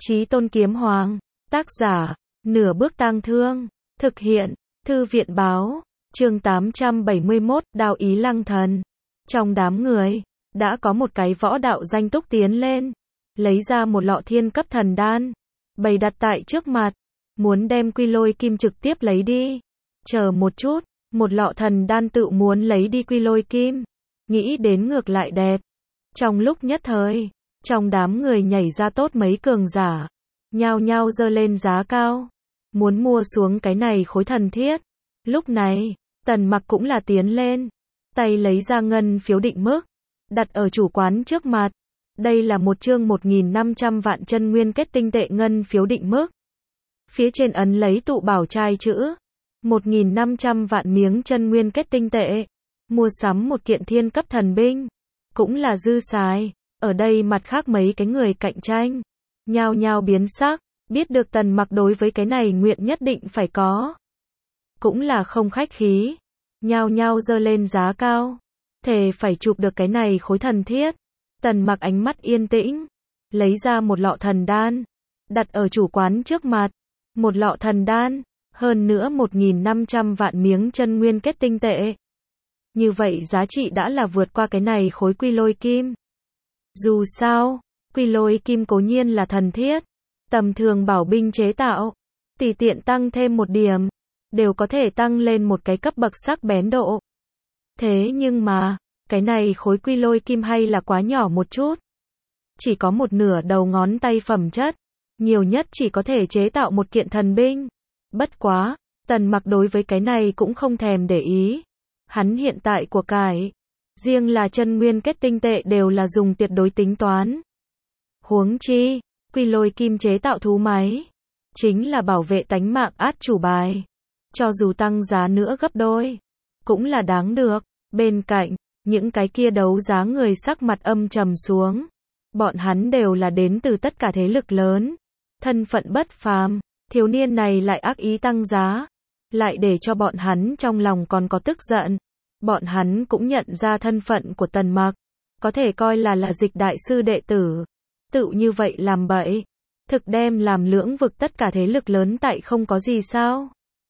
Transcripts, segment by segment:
Chí Tôn Kiếm Hoàng, tác giả, Nửa Bước Tang Thương, thực hiện, Thư viện Báo, chương 871, Đao Ý Lăng Thần. Trong đám người, đã có một cái võ đạo danh túc tiến lên, lấy ra một lọ thiên cấp thần đan, bày đặt tại trước mặt, muốn đem Quy Lôi Kim trực tiếp lấy đi. Chờ một chút, một lọ thần đan tự muốn lấy đi Quy Lôi Kim, nghĩ đến ngược lại đẹp. Trong lúc nhất thời, trong đám người nhảy ra tốt mấy cường giả, nhao nhao giơ lên giá cao, muốn mua xuống cái này khối thần thiết. Lúc này, Tần Mặc cũng là tiến lên, tay lấy ra ngân phiếu định mức, đặt ở chủ quán trước mặt. Đây là một chương 1.500 vạn chân nguyên kết tinh tệ ngân phiếu định mức. Phía trên ấn lấy tụ bảo trai chữ 1.500 vạn miếng chân nguyên kết tinh tệ, mua sắm một kiện thiên cấp thần binh, cũng là dư xài. Ở đây mặt khác mấy cái người cạnh tranh, nhao nhao biến sắc, biết được Tần Mặc đối với cái này nguyện nhất định phải có. Cũng là không khách khí, nhao nhao giơ lên giá cao, thề phải chụp được cái này khối thần thiết. Tần Mặc ánh mắt yên tĩnh, lấy ra một lọ thần đan, đặt ở chủ quán trước mặt. Một lọ thần đan, hơn nữa 1.500 vạn miếng chân nguyên kết tinh tệ. Như vậy giá trị đã là vượt qua cái này khối Quy Lôi Kim. Dù sao, Quy Lôi Kim cố nhiên là thần thiết, tầm thường bảo binh chế tạo, tùy tiện tăng thêm một điểm, đều có thể tăng lên một cái cấp bậc sắc bén độ. Thế nhưng mà, cái này khối Quy Lôi Kim hay là quá nhỏ một chút. Chỉ có một nửa đầu ngón tay phẩm chất, nhiều nhất chỉ có thể chế tạo một kiện thần binh. Bất quá, Tần Mặc đối với cái này cũng không thèm để ý. Hắn hiện tại của cải, riêng là chân nguyên kết tinh tệ đều là dùng tuyệt đối tính toán. Huống chi, Quy Lôi Kim chế tạo thú máy, chính là bảo vệ tánh mạng át chủ bài. Cho dù tăng giá nữa gấp đôi, cũng là đáng được. Bên cạnh, những cái kia đấu giá người sắc mặt âm trầm xuống. Bọn hắn đều là đến từ tất cả thế lực lớn, thân phận bất phàm, thiếu niên này lại ác ý tăng giá, lại để cho bọn hắn trong lòng còn có tức giận. Bọn hắn cũng nhận ra thân phận của Tần Mặc, có thể coi là dịch đại sư đệ tử. Tự như vậy làm bậy, thực đem làm lưỡng vực tất cả thế lực lớn tại không có gì sao.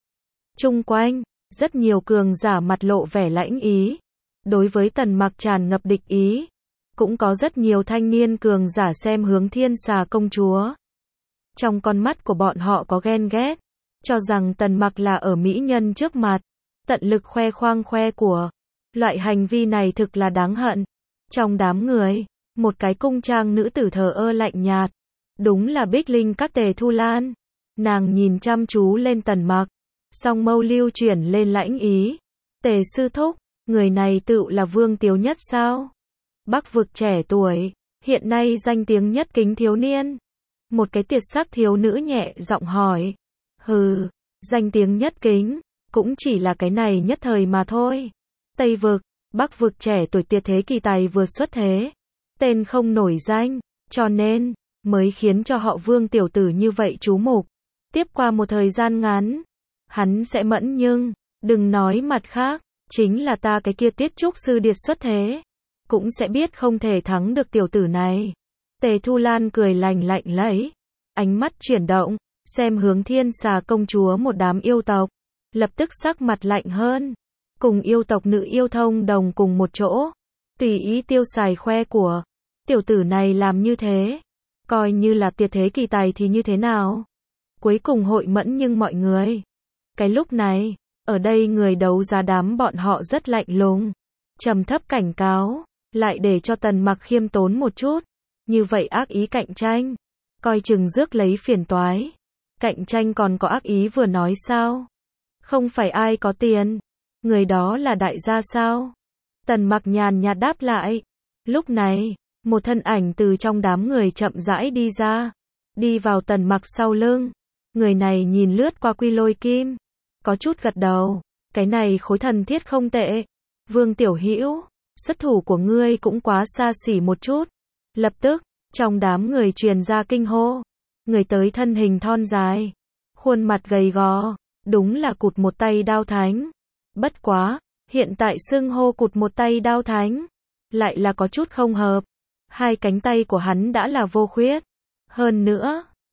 Chung quanh, rất nhiều cường giả mặt lộ vẻ lãnh ý, đối với Tần Mặc tràn ngập địch ý. Cũng có rất nhiều thanh niên cường giả xem hướng Thiên Xà công chúa. Trong con mắt của bọn họ có ghen ghét, cho rằng Tần Mặc là ở mỹ nhân trước mặt, tận lực khoe khoang khoe của. Loại hành vi này thực là đáng hận. Trong đám người, một cái cung trang nữ tử thờ ơ lạnh nhạt, đúng là Bích Linh Các Tề Thu Lan. Nàng nhìn chăm chú lên Tần Mặc, song mâu lưu chuyển lên lãnh ý. Tề sư thúc, người này tựu là Vương Tiếu Nhất sao? Bắc vực trẻ tuổi, hiện nay danh tiếng nhất kính thiếu niên. Một cái tuyệt sắc thiếu nữ nhẹ giọng hỏi. Hừ, danh tiếng nhất kính, cũng chỉ là cái này nhất thời mà thôi. Tây vực, Bắc vực trẻ tuổi tuyệt thế kỳ tài vừa xuất thế, tên không nổi danh, cho nên mới khiến cho họ Vương tiểu tử như vậy chú mục. Tiếp qua một thời gian ngắn, hắn sẽ mẫn, nhưng đừng nói mặt khác, chính là ta cái kia Tiết Trúc sư điệt xuất thế, cũng sẽ biết không thể thắng được tiểu tử này. Tề Thu Lan cười lạnh lạnh lấy, ánh mắt chuyển động, xem hướng Thiên Xà công chúa một đám yêu tộc, lập tức sắc mặt lạnh hơn. Cùng yêu tộc nữ yêu thông đồng cùng một chỗ, tùy ý tiêu xài khoe của. Tiểu tử này làm như thế, coi như là tuyệt thế kỳ tài thì như thế nào? Cuối cùng hội mẫn nhưng mọi người. Cái lúc này, ở đây người đấu giá đám bọn họ rất lạnh lùng, trầm thấp cảnh cáo, lại để cho Tần Mặc khiêm tốn một chút. Như vậy ác ý cạnh tranh, coi chừng rước lấy phiền toái. Cạnh tranh còn có ác ý vừa nói sao? Không phải ai có tiền, người đó là đại gia sao? Tần Mặc nhàn nhạt đáp lại. Lúc này, một thân ảnh từ trong đám người chậm rãi đi ra, đi vào Tần Mặc sau lưng. Người này nhìn lướt qua Quy Lôi Kim, có chút gật đầu. Cái này khối thần thiết không tệ. Vương tiểu hữu, xuất thủ của ngươi cũng quá xa xỉ một chút. Lập tức, trong đám người truyền ra kinh hô. Người tới thân hình thon dài, khuôn mặt gầy gò, đúng là cụt một tay Đao Thánh. Bất quá, hiện tại xưng hô cụt một tay Đao Thánh, lại là có chút không hợp. Hai cánh tay của hắn đã là vô khuyết. Hơn nữa,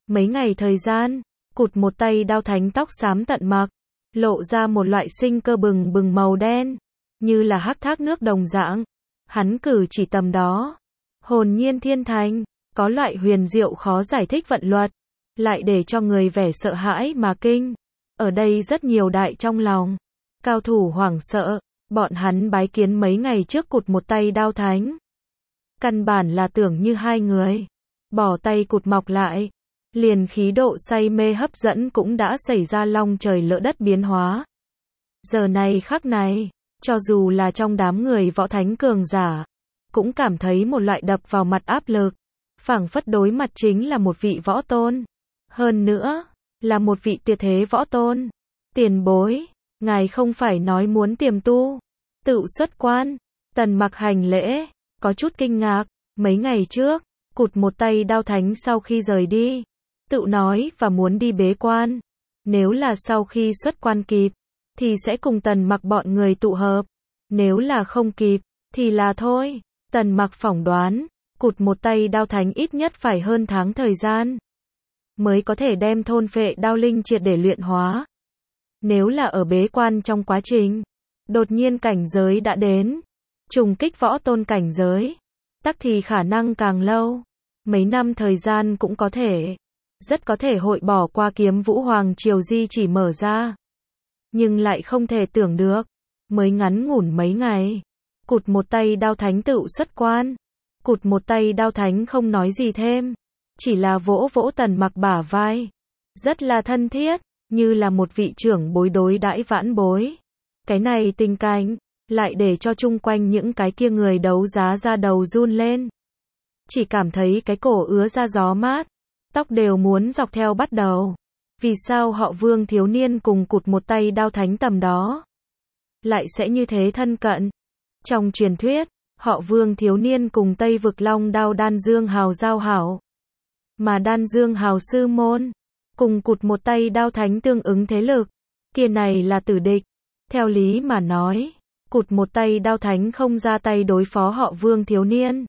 Mấy ngày thời gian, cụt một tay đao thánh tóc xám tận mặc, lộ ra một loại sinh cơ bừng bừng màu đen, như là hắc thác nước đồng dạng. Hắn cử chỉ tầm đó, hồn nhiên thiên thành, có loại huyền diệu khó giải thích vận luật, lại để cho người vẻ sợ hãi mà kinh. Ở đây rất nhiều đại trong lòng, cao thủ hoảng sợ, bọn hắn bái kiến mấy ngày trước cụt một tay đao thánh. Căn bản là tưởng như hai người, bỏ tay cụt mọc lại, liền khí độ say mê hấp dẫn cũng đã xảy ra long trời lỡ đất biến hóa. Giờ này khắc này, cho dù là trong đám người võ thánh cường giả, cũng cảm thấy một loại đập vào mặt áp lực, phảng phất đối mặt chính là một vị võ tôn. Hơn nữa, là một vị tuyệt thế võ tôn. Tiền bối, ngài không phải nói muốn tiềm tu, tự xuất quan. Tần Mặc hành lễ, có chút kinh ngạc, mấy ngày trước, cụt một tay đao thánh sau khi rời đi, tự nói và muốn đi bế quan. Nếu là sau khi xuất quan kịp, thì sẽ cùng Tần Mặc bọn người tụ hợp. Nếu là không kịp, thì là thôi. Tần Mặc phỏng đoán, cụt một tay đao thánh ít nhất phải hơn tháng thời gian, mới có thể đem thôn phệ đao linh triệt để luyện hóa. Nếu là ở bế quan trong quá trình, đột nhiên cảnh giới đã đến, trùng kích võ tôn cảnh giới, tắc thì khả năng càng lâu, mấy năm thời gian cũng có thể, rất có thể hội bỏ qua Kiếm Vũ Hoàng Triều di chỉ mở ra. Nhưng lại không thể tưởng được, mới ngắn ngủn mấy ngày, cụt một tay đao thánh tự xuất quan. Cụt một tay đao thánh không nói gì thêm, chỉ là vỗ vỗ Tần Mặc bả vai, rất là thân thiết, như là một vị trưởng bối đối đãi vãn bối. Cái này tình cảnh, lại để cho chung quanh những cái kia người đấu giá ra đầu run lên. Chỉ cảm thấy cái cổ ứa ra gió mát, tóc đều muốn dọc theo bắt đầu. Vì sao họ Vương thiếu niên cùng cụt một tay đao thánh tầm đó lại sẽ như thế thân cận? Trong truyền thuyết, họ Vương thiếu niên cùng Tây Vực Long Đao Đan Dương Hào giao hảo, mà Đan Dương Hào sư môn cùng cụt một tay đao thánh tương ứng thế lực, kia này là tử địch. Theo lý mà nói, cụt một tay đao thánh không ra tay đối phó họ Vương thiếu niên,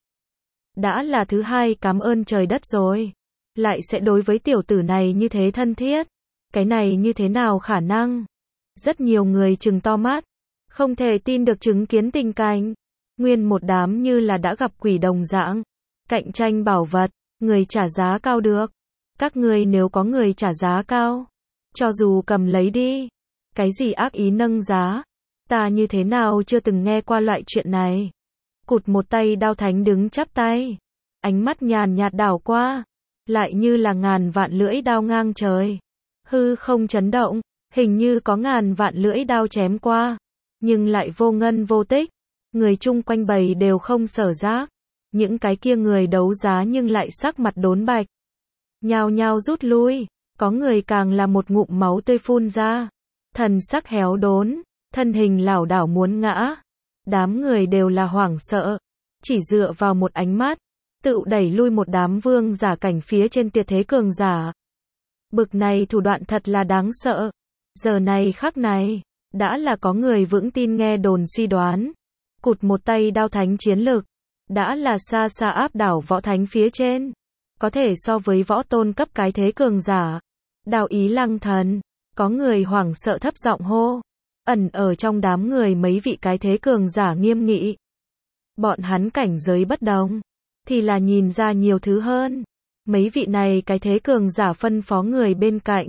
đã là thứ hai cảm ơn trời đất rồi, lại sẽ đối với tiểu tử này như thế thân thiết. Cái này như thế nào khả năng? Rất nhiều người trừng to mắt, không thể tin được chứng kiến tình cảnh. Nguyên một đám như là đã gặp quỷ đồng dạng, cạnh tranh bảo vật, người trả giá cao được. Các ngươi nếu có người trả giá cao, cho dù cầm lấy đi. Cái gì ác ý nâng giá? Ta như thế nào chưa từng nghe qua loại chuyện này. Cụt một tay đao thánh đứng chắp tay, ánh mắt nhàn nhạt đảo qua, lại như là ngàn vạn lưỡi đao ngang trời. Hư không chấn động, hình như có ngàn vạn lưỡi đao chém qua, nhưng lại vô ngân vô tích. Người chung quanh bầy đều không sở giác, những cái kia người đấu giá nhưng lại sắc mặt đốn bạch, nhao nhao rút lui, có người càng là một ngụm máu tươi phun ra, thần sắc héo đốn, thân hình lảo đảo muốn ngã. Đám người đều là hoảng sợ, chỉ dựa vào một ánh mắt, tự đẩy lui một đám vương giả cảnh phía trên tuyệt thế cường giả. Bực này thủ đoạn thật là đáng sợ. Giờ này khắc này, đã là có người vững tin nghe đồn suy đoán. Cụt một tay đao thánh chiến lực, đã là xa xa áp đảo võ thánh phía trên. Có thể so với võ tôn cấp cái thế cường giả. Đao ý lăng thần, có người hoảng sợ thấp giọng hô. Ẩn ở trong đám người mấy vị cái thế cường giả nghiêm nghị. Bọn hắn cảnh giới bất đồng, thì là nhìn ra nhiều thứ hơn. Mấy vị này cái thế cường giả phân phó người bên cạnh.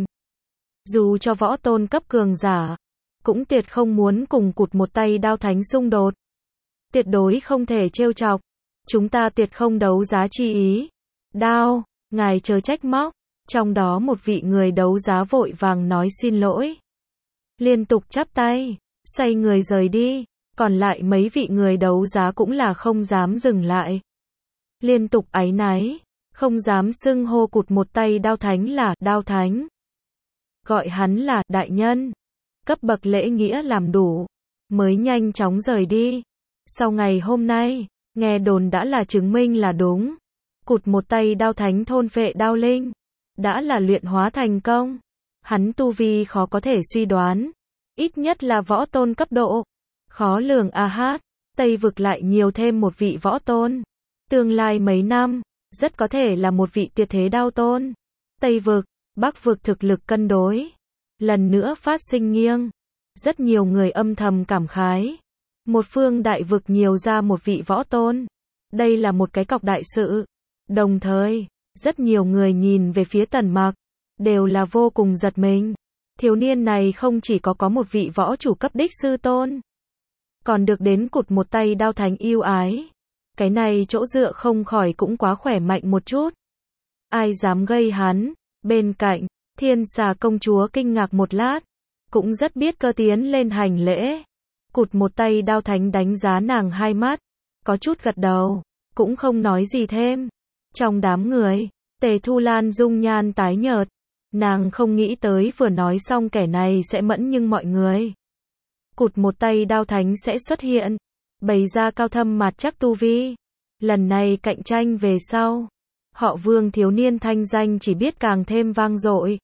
Dù cho võ tôn cấp cường giả, cũng tuyệt không muốn cùng cụt một tay đao thánh xung đột. Tuyệt đối không thể trêu chọc. Chúng ta tuyệt không đấu giá chi ý. Đao, ngài chớ trách móc. Trong đó một vị người đấu giá vội vàng nói xin lỗi, liên tục chắp tay, xoay người rời đi. Còn lại mấy vị người đấu giá cũng là không dám dừng lại, liên tục áy náy, không dám xưng hô cụt một tay đao thánh là đao thánh, gọi hắn là đại nhân. Cấp bậc lễ nghĩa làm đủ, mới nhanh chóng rời đi. Sau ngày hôm nay, nghe đồn đã là chứng minh là đúng. Cụt một tay đao thánh thôn phệ đao linh, đã là luyện hóa thành công. Hắn tu vi khó có thể suy đoán, ít nhất là võ tôn cấp độ. Khó lường a hát, Tây Vực lại nhiều thêm một vị võ tôn. Tương lai mấy năm, rất có thể là một vị tuyệt thế đao tôn. Tây vực, Bắc vực thực lực cân đối. Lần nữa phát sinh nghiêng. Rất nhiều người âm thầm cảm khái. Một phương đại vực nhiều ra một vị võ tôn. Đây là một cái cọc đại sự. Đồng thời, rất nhiều người nhìn về phía Tần Mặc, đều là vô cùng giật mình. Thiếu niên này không chỉ có một vị võ chủ cấp đích sư tôn, còn được đến cụt một tay đao thánh yêu ái. Cái này chỗ dựa không khỏi cũng quá khỏe mạnh một chút. Ai dám gây hắn? Bên cạnh, Thiên Xà công chúa kinh ngạc một lát, cũng rất biết cơ tiến lên hành lễ. Cụt một tay đao thánh đánh giá nàng hai mắt, có chút gật đầu, cũng không nói gì thêm. Trong đám người, Tề Thu Lan dung nhan tái nhợt, nàng không nghĩ tới vừa nói xong kẻ này sẽ mẫn nhưng mọi người. Cụt một tay đao thánh sẽ xuất hiện, bày ra cao thâm mặt chắc tu vi. Lần này cạnh tranh về sau, họ Vương thiếu niên thanh danh chỉ biết càng thêm vang dội.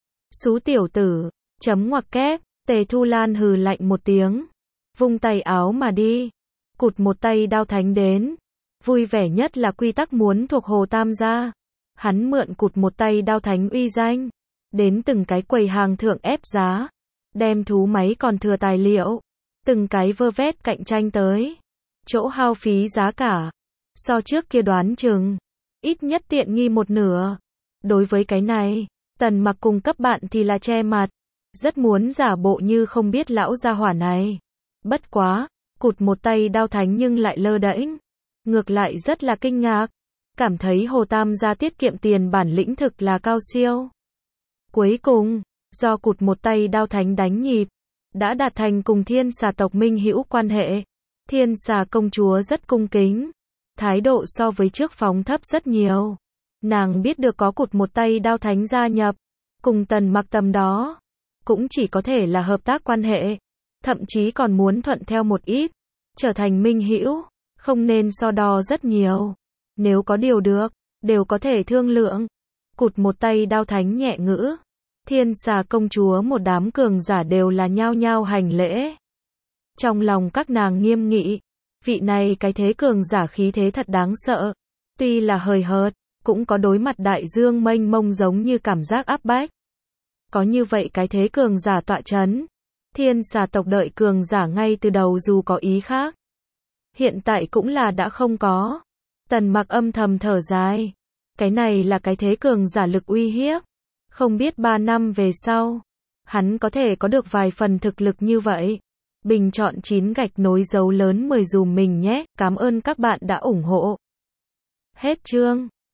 Xú tiểu tử, chấm ngoặc kép, Tề Thu Lan hừ lạnh một tiếng, vung tay áo mà đi. Cụt một tay đao thánh đến, vui vẻ nhất là quy tắc muốn thuộc Hồ Tam gia. Hắn mượn cụt một tay đao thánh uy danh, đến từng cái quầy hàng thượng ép giá, đem thú máy còn thừa tài liệu, từng cái vơ vét cạnh tranh tới. Chỗ hao phí giá cả, so trước kia đoán chừng, ít nhất tiện nghi một nửa. Đối với cái này, Tần Mặc cùng cấp bạn thì là che mặt, rất muốn giả bộ như không biết lão gia hỏa này. Bất quá, cụt một tay đao thánh nhưng lại lơ đễnh, ngược lại rất là kinh ngạc, cảm thấy Hồ Tam gia tiết kiệm tiền bản lĩnh thực là cao siêu. Cuối cùng, do cụt một tay đao thánh đánh nhịp, đã đạt thành cùng Thiên Xà tộc minh hữu quan hệ. Thiên Xà công chúa rất cung kính, thái độ so với trước phóng thấp rất nhiều. Nàng biết được có cụt một tay đao thánh gia nhập, cùng Tần Mặc tầm đó, cũng chỉ có thể là hợp tác quan hệ, thậm chí còn muốn thuận theo một ít, trở thành minh hữu, không nên so đo rất nhiều. Nếu có điều được, đều có thể thương lượng. Cụt một tay đao thánh nhẹ ngữ. Thiên Xà công chúa một đám cường giả đều là nhao nhao hành lễ. Trong lòng các nàng nghiêm nghị, vị này cái thế cường giả khí thế thật đáng sợ. Tuy là hời hợt, cũng có đối mặt đại dương mênh mông giống như cảm giác áp bách. Có như vậy cái thế cường giả tọa chấn, Thiên Xà tộc đợi cường giả ngay từ đầu dù có ý khác, hiện tại cũng là đã không có. Tần Mặc âm thầm thở dài, cái này là cái thế cường giả lực uy hiếp, không biết 3 năm về sau, hắn có thể có được vài phần thực lực như vậy. Bình chọn 9 gạch nối dấu lớn 10 dùm mình nhé, cảm ơn các bạn đã ủng hộ. Hết chương.